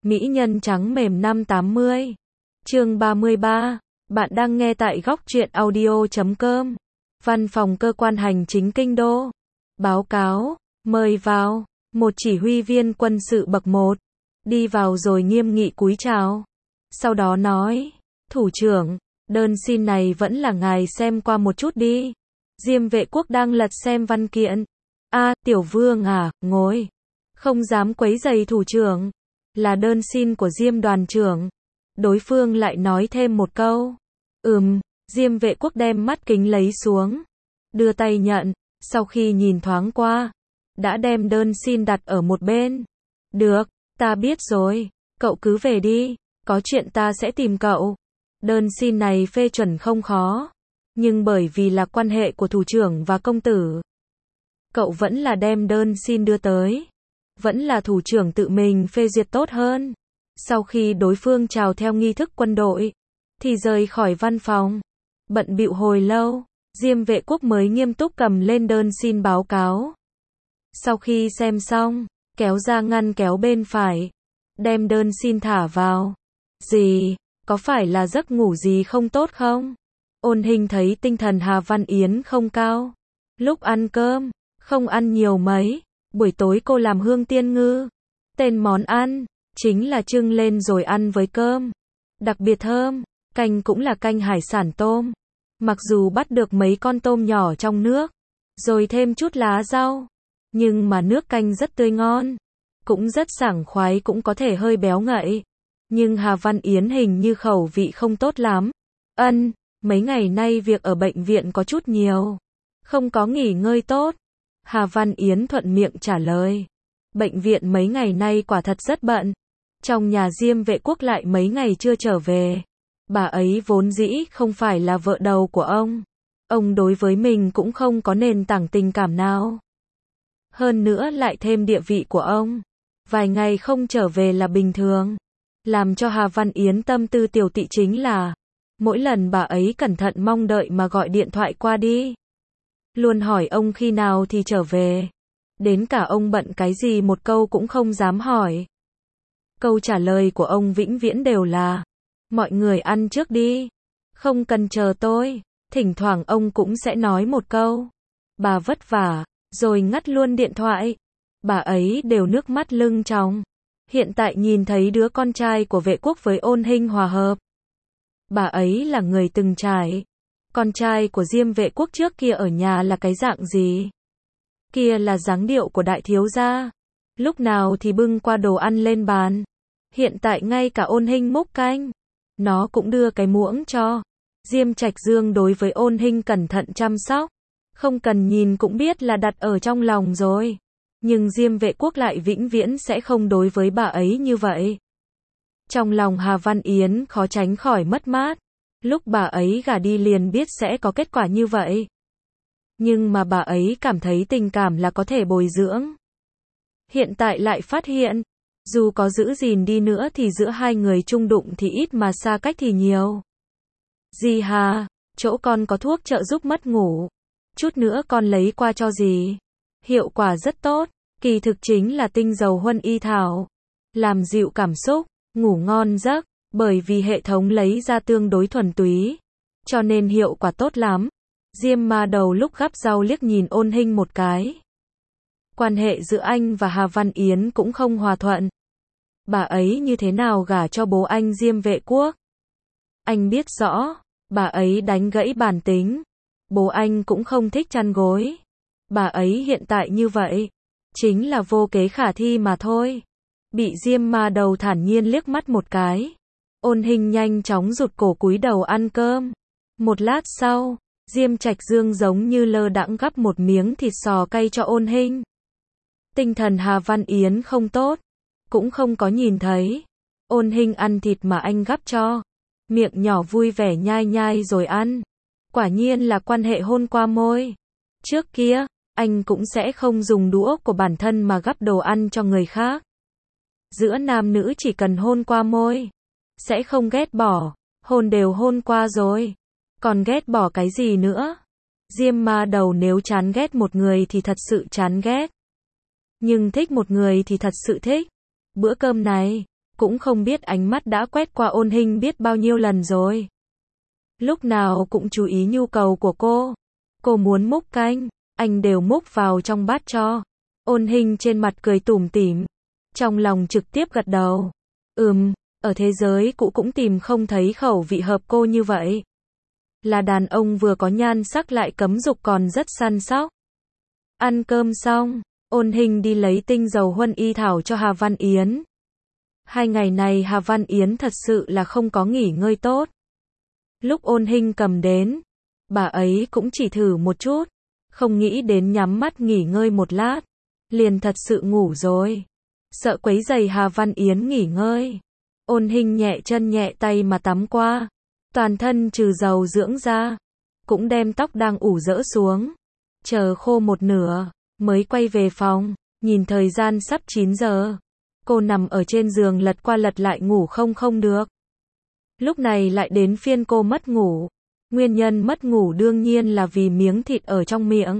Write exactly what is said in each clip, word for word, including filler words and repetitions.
Mỹ nhân trắng mềm năm tám mươi. Chương ba mươi ba. Bạn đang nghe tại góc truyện audio chấm com. Văn phòng cơ quan hành chính kinh đô. Báo cáo, mời vào. Một chỉ huy viên quân sự bậc một. Đi vào rồi nghiêm nghị cúi chào. Sau đó nói, thủ trưởng, đơn xin này vẫn là ngài xem qua một chút đi. Diêm Vệ Quốc đang lật xem văn kiện. A, Tiểu Vương à, ngồi. Không dám quấy rầy thủ trưởng. Là đơn xin của Diêm đoàn trưởng. Đối phương lại nói thêm một câu. Ừm, Diêm Vệ Quốc đem mắt kính lấy xuống. Đưa tay nhận, sau khi nhìn thoáng qua. Đã đem đơn xin đặt ở một bên. Được, ta biết rồi. Cậu cứ về đi, có chuyện ta sẽ tìm cậu. Đơn xin này phê chuẩn không khó. Nhưng bởi vì là quan hệ của thủ trưởng và công tử, cậu vẫn là đem đơn xin đưa tới. Vẫn là thủ trưởng tự mình phê duyệt tốt hơn. Sau khi đối phương chào theo nghi thức quân đội, thì rời khỏi văn phòng. Bận bịu hồi lâu, Diêm Vệ Quốc mới nghiêm túc cầm lên đơn xin báo cáo. Sau khi xem xong, kéo ra ngăn kéo bên phải, đem đơn xin thả vào. Gì, có phải là giấc ngủ gì không tốt không? Ôn Hình thấy tinh thần Hà Văn Yến không cao. Lúc ăn cơm, không ăn nhiều mấy. Buổi tối cô làm hương tiên ngư. Tên món ăn, chính là trưng lên rồi ăn với cơm. Đặc biệt thơm, canh cũng là canh hải sản tôm. Mặc dù bắt được mấy con tôm nhỏ trong nước, rồi thêm chút lá rau. Nhưng mà nước canh rất tươi ngon. Cũng rất sảng khoái, cũng có thể hơi béo ngậy. Nhưng Hà Văn Yến hình như khẩu vị không tốt lắm. Ân, mấy ngày nay việc ở bệnh viện có chút nhiều. Không có nghỉ ngơi tốt. Hà Văn Yến thuận miệng trả lời. Bệnh viện mấy ngày nay quả thật rất bận. Trong nhà Diêm Vệ Quốc lại mấy ngày chưa trở về. Bà ấy vốn dĩ không phải là vợ đầu của ông. Ông đối với mình cũng không có nền tảng tình cảm nào. Hơn nữa lại thêm địa vị của ông. Vài ngày không trở về là bình thường. Làm cho Hà Văn Yến tâm tư tiểu tị chính là mỗi lần bà ấy cẩn thận mong đợi mà gọi điện thoại qua đi. Luôn hỏi ông khi nào thì trở về. Đến cả ông bận cái gì một câu cũng không dám hỏi. Câu trả lời của ông vĩnh viễn đều là mọi người ăn trước đi. Không cần chờ tôi. Thỉnh thoảng ông cũng sẽ nói một câu bà vất vả, rồi ngắt luôn điện thoại. Bà ấy đều nước mắt lưng tròng. Hiện tại nhìn thấy đứa con trai của Vệ Quốc với Ôn Hình hòa hợp. Bà ấy là người từng trải. Con trai của Diêm Vệ Quốc trước kia ở nhà là cái dạng gì? Kia là dáng điệu của đại thiếu gia. Lúc nào thì bưng qua đồ ăn lên bàn. Hiện tại ngay cả Ôn Hình múc canh, nó cũng đưa cái muỗng cho. Diêm Trạch Dương đối với Ôn Hình cẩn thận chăm sóc. Không cần nhìn cũng biết là đặt ở trong lòng rồi. Nhưng Diêm Vệ Quốc lại vĩnh viễn sẽ không đối với bà ấy như vậy. Trong lòng Hà Văn Yến khó tránh khỏi mất mát. Lúc bà ấy gả đi liền biết sẽ có kết quả như vậy. Nhưng mà bà ấy cảm thấy tình cảm là có thể bồi dưỡng. Hiện tại lại phát hiện, dù có giữ gìn đi nữa thì giữa hai người chung đụng thì ít mà xa cách thì nhiều. Dì Hà, chỗ con có thuốc trợ giúp mất ngủ. Chút nữa con lấy qua cho dì. Hiệu quả rất tốt, kỳ thực chính là tinh dầu huân y thảo. Làm dịu cảm xúc, ngủ ngon giấc, bởi vì hệ thống lấy ra tương đối thuần túy. Cho nên hiệu quả tốt lắm. Diêm Ma Đầu lúc gắp rau liếc nhìn Ôn Hình một cái. Quan hệ giữa anh và Hà Văn Yến cũng không hòa thuận. Bà ấy như thế nào gả cho bố anh Diêm Vệ Quốc? Anh biết rõ, bà ấy đánh gãy bản tính. Bố anh cũng không thích chăn gối. Bà ấy hiện tại như vậy, chính là vô kế khả thi mà thôi. Bị Diêm Ma Đầu thản nhiên liếc mắt một cái. Ôn Hình nhanh chóng rụt cổ cúi đầu ăn cơm. Một lát sau, Diêm Trạch Dương giống như lơ đãng gắp một miếng thịt sò cay cho Ôn Hình. Tinh thần Hà Văn Yến không tốt, cũng không có nhìn thấy. Ôn Hình ăn thịt mà anh gắp cho. Miệng nhỏ vui vẻ nhai nhai rồi ăn. Quả nhiên là quan hệ hôn qua môi. Trước kia, anh cũng sẽ không dùng đũa của bản thân mà gắp đồ ăn cho người khác. Giữa nam nữ chỉ cần hôn qua môi, sẽ không ghét bỏ. Hôn đều hôn qua rồi, còn ghét bỏ cái gì nữa? Diêm Ma Đầu nếu chán ghét một người thì thật sự chán ghét. Nhưng thích một người thì thật sự thích. Bữa cơm này, cũng không biết ánh mắt đã quét qua Ôn Hinh biết bao nhiêu lần rồi. Lúc nào cũng chú ý nhu cầu của cô. Cô muốn múc canh, anh đều múc vào trong bát cho. Ôn Hinh trên mặt cười tủm tỉm, trong lòng trực tiếp gật đầu. Ừm, ở thế giới cũ cũng tìm không thấy khẩu vị hợp cô như vậy. Là đàn ông vừa có nhan sắc lại cấm dục còn rất săn sóc. Ăn cơm xong, Ôn Hinh đi lấy tinh dầu huân y thảo cho Hà Văn Yến. Hai ngày này Hà Văn Yến thật sự là không có nghỉ ngơi tốt. Lúc Ôn Hinh cầm đến, bà ấy cũng chỉ thử một chút, không nghĩ đến nhắm mắt nghỉ ngơi một lát, liền thật sự ngủ rồi. Sợ quấy rầy Hà Văn Yến nghỉ ngơi, Ôn Hinh nhẹ chân nhẹ tay mà tắm qua, toàn thân trừ dầu dưỡng ra, cũng đem tóc đang ủ rỡ xuống, chờ khô một nửa, mới quay về phòng, nhìn thời gian sắp chín giờ. Cô nằm ở trên giường lật qua lật lại ngủ không không được. Lúc này lại đến phiên cô mất ngủ. Nguyên nhân mất ngủ đương nhiên là vì miếng thịt ở trong miệng.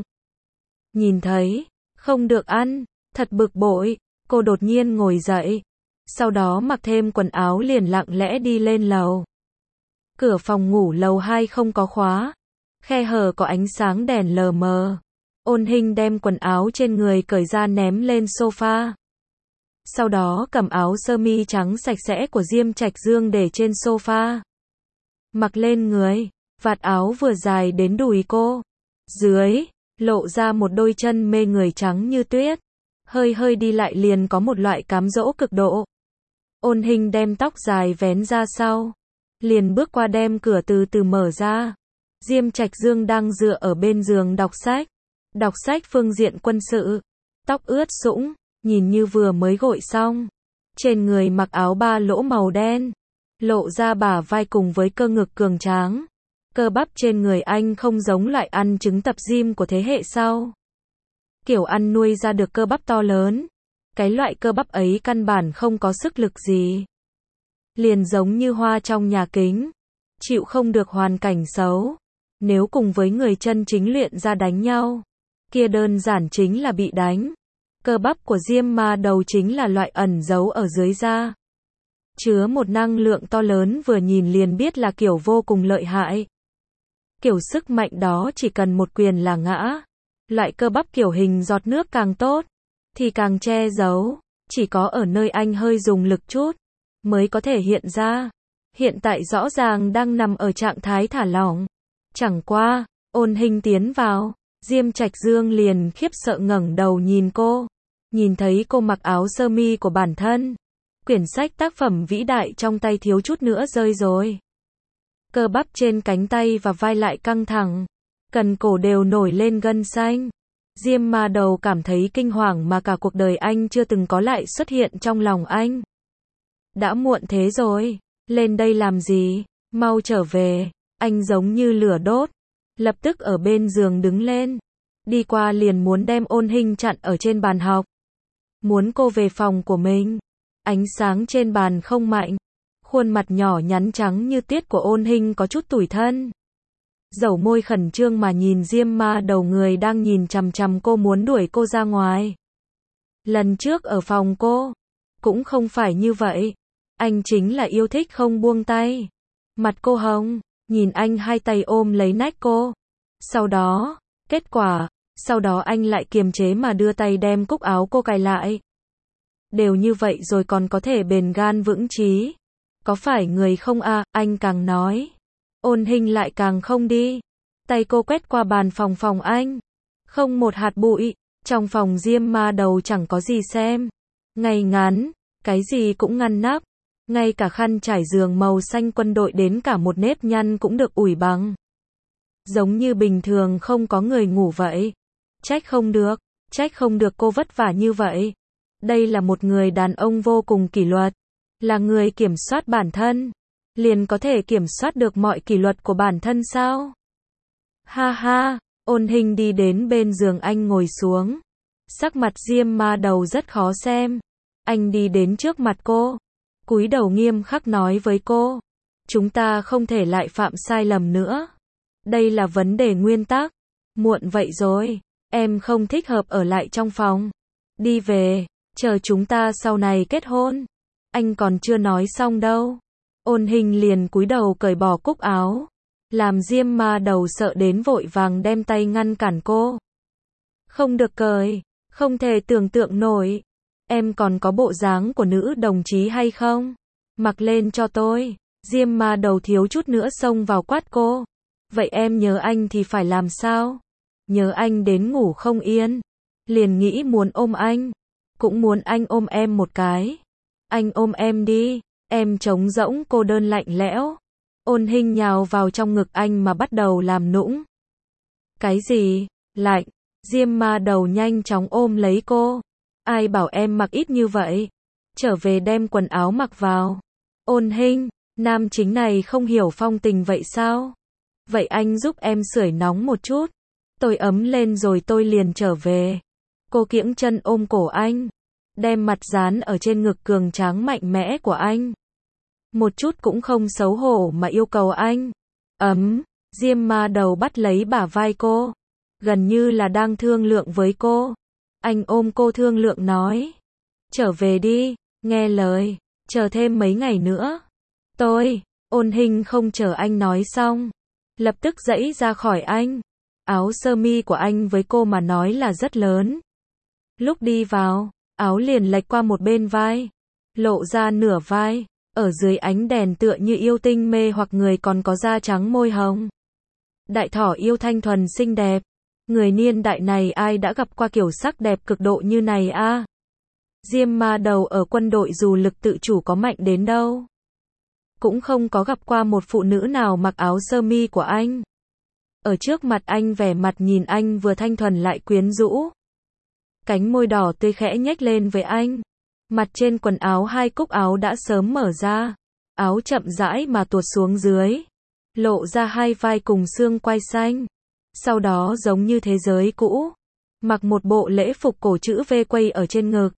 Nhìn thấy, không được ăn, thật bực bội, cô đột nhiên ngồi dậy. Sau đó mặc thêm quần áo liền lặng lẽ đi lên lầu. Cửa phòng ngủ lầu hai không có khóa. Khe hở có ánh sáng đèn lờ mờ. Ôn Hinh đem quần áo trên người cởi ra ném lên sofa. Sau đó cầm áo sơ mi trắng sạch sẽ của Diêm Trạch Dương để trên sofa. Mặc lên người, vạt áo vừa dài đến đùi cô. Dưới, lộ ra một đôi chân mê người trắng như tuyết. Hơi hơi đi lại liền có một loại cám dỗ cực độ. Ôn Hinh đem tóc dài vén ra sau. Liền bước qua đem cửa từ từ mở ra. Diêm Trạch Dương đang dựa ở bên giường đọc sách. Đọc sách phương diện quân sự. Tóc ướt sũng, nhìn như vừa mới gội xong. Trên người mặc áo ba lỗ màu đen. Lộ ra bả vai cùng với cơ ngực cường tráng. Cơ bắp trên người anh không giống loại ăn trứng tập gym của thế hệ sau. Kiểu ăn nuôi ra được cơ bắp to lớn. Cái loại cơ bắp ấy căn bản không có sức lực gì. Liền giống như hoa trong nhà kính. Chịu không được hoàn cảnh xấu. Nếu cùng với người chân chính luyện ra đánh nhau, kia đơn giản chính là bị đánh. Cơ bắp của Diêm Ma Đầu chính là loại ẩn giấu ở dưới da. Chứa một năng lượng to lớn vừa nhìn liền biết là kiểu vô cùng lợi hại. Kiểu sức mạnh đó chỉ cần một quyền là ngã. Loại cơ bắp kiểu hình giọt nước càng tốt, thì càng che giấu. Chỉ có ở nơi anh hơi dùng lực chút, mới có thể hiện ra. Hiện tại rõ ràng đang nằm ở trạng thái thả lỏng. Chẳng qua, Ôn Hinh tiến vào, Diêm Trạch Dương liền khiếp sợ ngẩng đầu nhìn cô. Nhìn thấy cô mặc áo sơ mi của bản thân. Quyển sách tác phẩm vĩ đại trong tay thiếu chút nữa rơi rồi. Cơ bắp trên cánh tay và vai lại căng thẳng. Cần cổ đều nổi lên gân xanh. Diêm Ma Đầu cảm thấy kinh hoàng mà cả cuộc đời anh chưa từng có lại xuất hiện trong lòng anh. Đã muộn thế rồi, lên đây làm gì, mau trở về. Anh giống như lửa đốt, lập tức ở bên giường đứng lên, đi qua liền muốn đem Ôn Hinh chặn ở trên bàn học. Muốn cô về phòng của mình. Ánh sáng trên bàn không mạnh, khuôn mặt nhỏ nhắn trắng như tuyết của Ôn Hinh có chút tủi thân. Dẩu môi khẩn trương mà nhìn Diêm Ma Đầu người đang nhìn chằm chằm cô muốn đuổi cô ra ngoài. Lần trước ở phòng cô, cũng không phải như vậy. Anh chính là yêu thích không buông tay. Mặt cô hồng, nhìn anh hai tay ôm lấy nách cô. Sau đó, kết quả, sau đó anh lại kiềm chế mà đưa tay đem cúc áo cô cài lại. Đều như vậy rồi còn có thể bền gan vững chí. Có phải người không à, anh càng nói. Ôn Hinh lại càng không đi. Tay cô quét qua bàn phòng phòng anh. Không một hạt bụi. Trong phòng Diêm Ma Đầu chẳng có gì xem. Ngay ngắn, cái gì cũng ngăn nắp. Ngay cả khăn trải giường màu xanh quân đội đến cả một nếp nhăn cũng được ủi bằng. Giống như bình thường không có người ngủ vậy. Trách không được, trách không được cô vất vả như vậy. Đây là một người đàn ông vô cùng kỷ luật. Là người kiểm soát bản thân. Liền có thể kiểm soát được mọi kỷ luật của bản thân sao? Ha ha, Ôn Hinh đi đến bên giường anh ngồi xuống. Sắc mặt Diêm Ma Đầu rất khó xem. Anh đi đến trước mặt cô. Cúi đầu nghiêm khắc nói với cô. Chúng ta không thể lại phạm sai lầm nữa. Đây là vấn đề nguyên tắc. Muộn vậy rồi. Em không thích hợp ở lại trong phòng. Đi về, chờ chúng ta sau này kết hôn. Anh còn chưa nói xong đâu. Ôn Hình liền cúi đầu cởi bỏ cúc áo. Làm Diêm Ma Đầu sợ đến vội vàng đem tay ngăn cản cô. Không được cởi, không thể tưởng tượng nổi. Em còn có bộ dáng của nữ đồng chí hay không? Mặc lên cho tôi. Diêm Ma Đầu thiếu chút nữa xông vào quát cô. Vậy em nhớ anh thì phải làm sao? Nhớ anh đến ngủ không yên. Liền nghĩ muốn ôm anh. Cũng muốn anh ôm em một cái. Anh ôm em đi. Em trống rỗng cô đơn lạnh lẽo. Ôn Hình nhào vào trong ngực anh mà bắt đầu làm nũng. Cái gì? Lạnh. Diêm Ma Đầu nhanh chóng ôm lấy cô. Ai bảo em mặc ít như vậy? Trở về đem quần áo mặc vào. Ôn Hình, nam chính này không hiểu phong tình vậy sao? Vậy anh giúp em sưởi nóng một chút. Tôi ấm lên rồi tôi liền trở về. Cô kiễng chân ôm cổ anh. Đem mặt dán ở trên ngực cường tráng mạnh mẽ của anh. Một chút cũng không xấu hổ mà yêu cầu anh. Ấm, Diêm Ma Đầu bắt lấy bả vai cô. Gần như là đang thương lượng với cô. Anh ôm cô thương lượng nói. Trở về đi, nghe lời, chờ thêm mấy ngày nữa. Tôi, Ôn Hình không chờ anh nói xong. Lập tức giãy ra khỏi anh. Áo sơ mi của anh với cô mà nói là rất lớn. Lúc đi vào, áo liền lệch qua một bên vai. Lộ ra nửa vai. Ở dưới ánh đèn tựa như yêu tinh mê hoặc người còn có da trắng môi hồng. Đại thỏ yêu thanh thuần xinh đẹp. Người niên đại này ai đã gặp qua kiểu sắc đẹp cực độ như này a? À? Diêm Ma Đầu ở quân đội dù lực tự chủ có mạnh đến đâu. Cũng không có gặp qua một phụ nữ nào mặc áo sơ mi của anh. Ở trước mặt anh vẻ mặt nhìn anh vừa thanh thuần lại quyến rũ. Cánh môi đỏ tươi khẽ nhếch lên với anh. Mặt trên quần áo hai cúc áo đã sớm mở ra. Áo chậm rãi mà tuột xuống dưới. Lộ ra hai vai cùng xương quai xanh. Sau đó giống như thế giới cũ. Mặc một bộ lễ phục cổ chữ V quay ở trên ngực.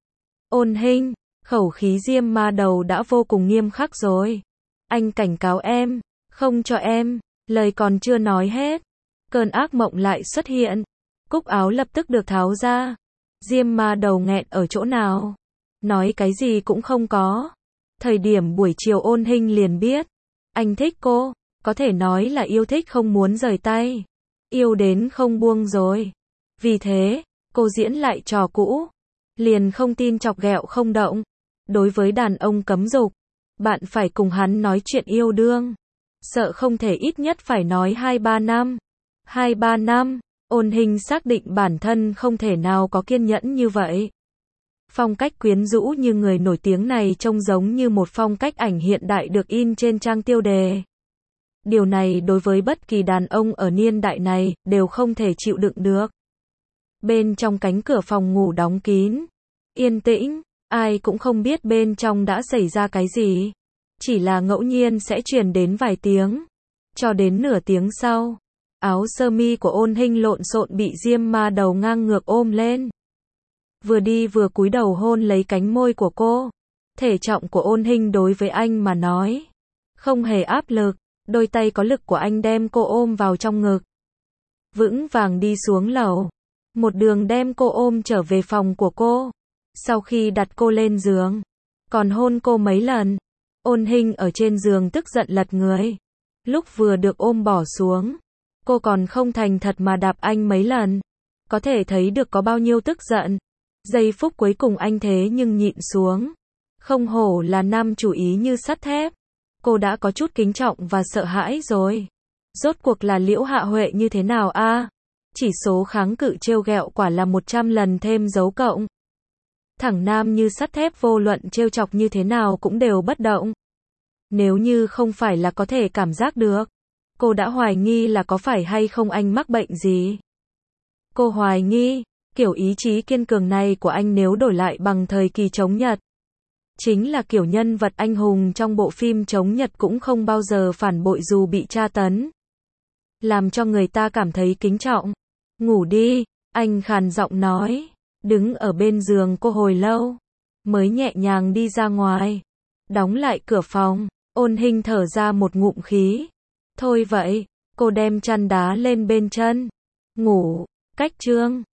Ôn Hình, khẩu khí Diêm Ma Đầu đã vô cùng nghiêm khắc rồi. Anh cảnh cáo em, không cho em, lời còn chưa nói hết. Cơn ác mộng lại xuất hiện. Cúc áo lập tức được tháo ra. Diêm Ma Đầu nghẹn ở chỗ nào? Nói cái gì cũng không có. Thời điểm buổi chiều Ôn Hình liền biết. Anh thích cô, có thể nói là yêu thích không muốn rời tay. Yêu đến không buông rồi. Vì thế, cô diễn lại trò cũ. Liền không tin chọc ghẹo không động. Đối với đàn ông cấm dục, bạn phải cùng hắn nói chuyện yêu đương. Sợ không thể ít nhất phải nói hai ba năm. hai ba năm, Ôn Hình xác định bản thân không thể nào có kiên nhẫn như vậy. Phong cách quyến rũ như người nổi tiếng này trông giống như một phong cách ảnh hiện đại được in trên trang tiêu đề. Điều này đối với bất kỳ đàn ông ở niên đại này đều không thể chịu đựng được. Bên trong cánh cửa phòng ngủ đóng kín, yên tĩnh, ai cũng không biết bên trong đã xảy ra cái gì. Chỉ là ngẫu nhiên sẽ truyền đến vài tiếng. Cho đến nửa tiếng sau, áo sơ mi của Ôn Hình lộn xộn bị Diêm Ma Đầu ngang ngược ôm lên. Vừa đi vừa cúi đầu hôn lấy cánh môi của cô. Thể trọng của Ôn Hình đối với anh mà nói không hề áp lực. Đôi tay có lực của anh đem cô ôm vào trong ngực. Vững vàng đi xuống lầu. Một đường đem cô ôm trở về phòng của cô. Sau khi đặt cô lên giường, còn hôn cô mấy lần. Ôn Hình ở trên giường tức giận lật người. Lúc vừa được ôm bỏ xuống, cô còn không thành thật mà đạp anh mấy lần. Có thể thấy được có bao nhiêu tức giận. Giây phút cuối cùng anh thế nhưng nhịn xuống. Không hổ là nam chủ ý như sắt thép. Cô đã có chút kính trọng và sợ hãi rồi. Rốt cuộc là Liễu Hạ Huệ như thế nào a? À? Chỉ số kháng cự trêu ghẹo quả là một trăm lần thêm dấu cộng. Thẳng nam như sắt thép vô luận trêu chọc như thế nào cũng đều bất động. Nếu như không phải là có thể cảm giác được, cô đã hoài nghi là có phải hay không anh mắc bệnh gì. Cô hoài nghi, kiểu ý chí kiên cường này của anh nếu đổi lại bằng thời kỳ chống Nhật, chính là kiểu nhân vật anh hùng trong bộ phim chống Nhật cũng không bao giờ phản bội dù bị tra tấn. Làm cho người ta cảm thấy kính trọng. Ngủ đi, anh khàn giọng nói. Đứng ở bên giường cô hồi lâu, mới nhẹ nhàng đi ra ngoài. Đóng lại cửa phòng, Ôn Hình thở ra một ngụm khí. Thôi vậy, cô đem chăn đá lên bên chân. Ngủ, cách chương.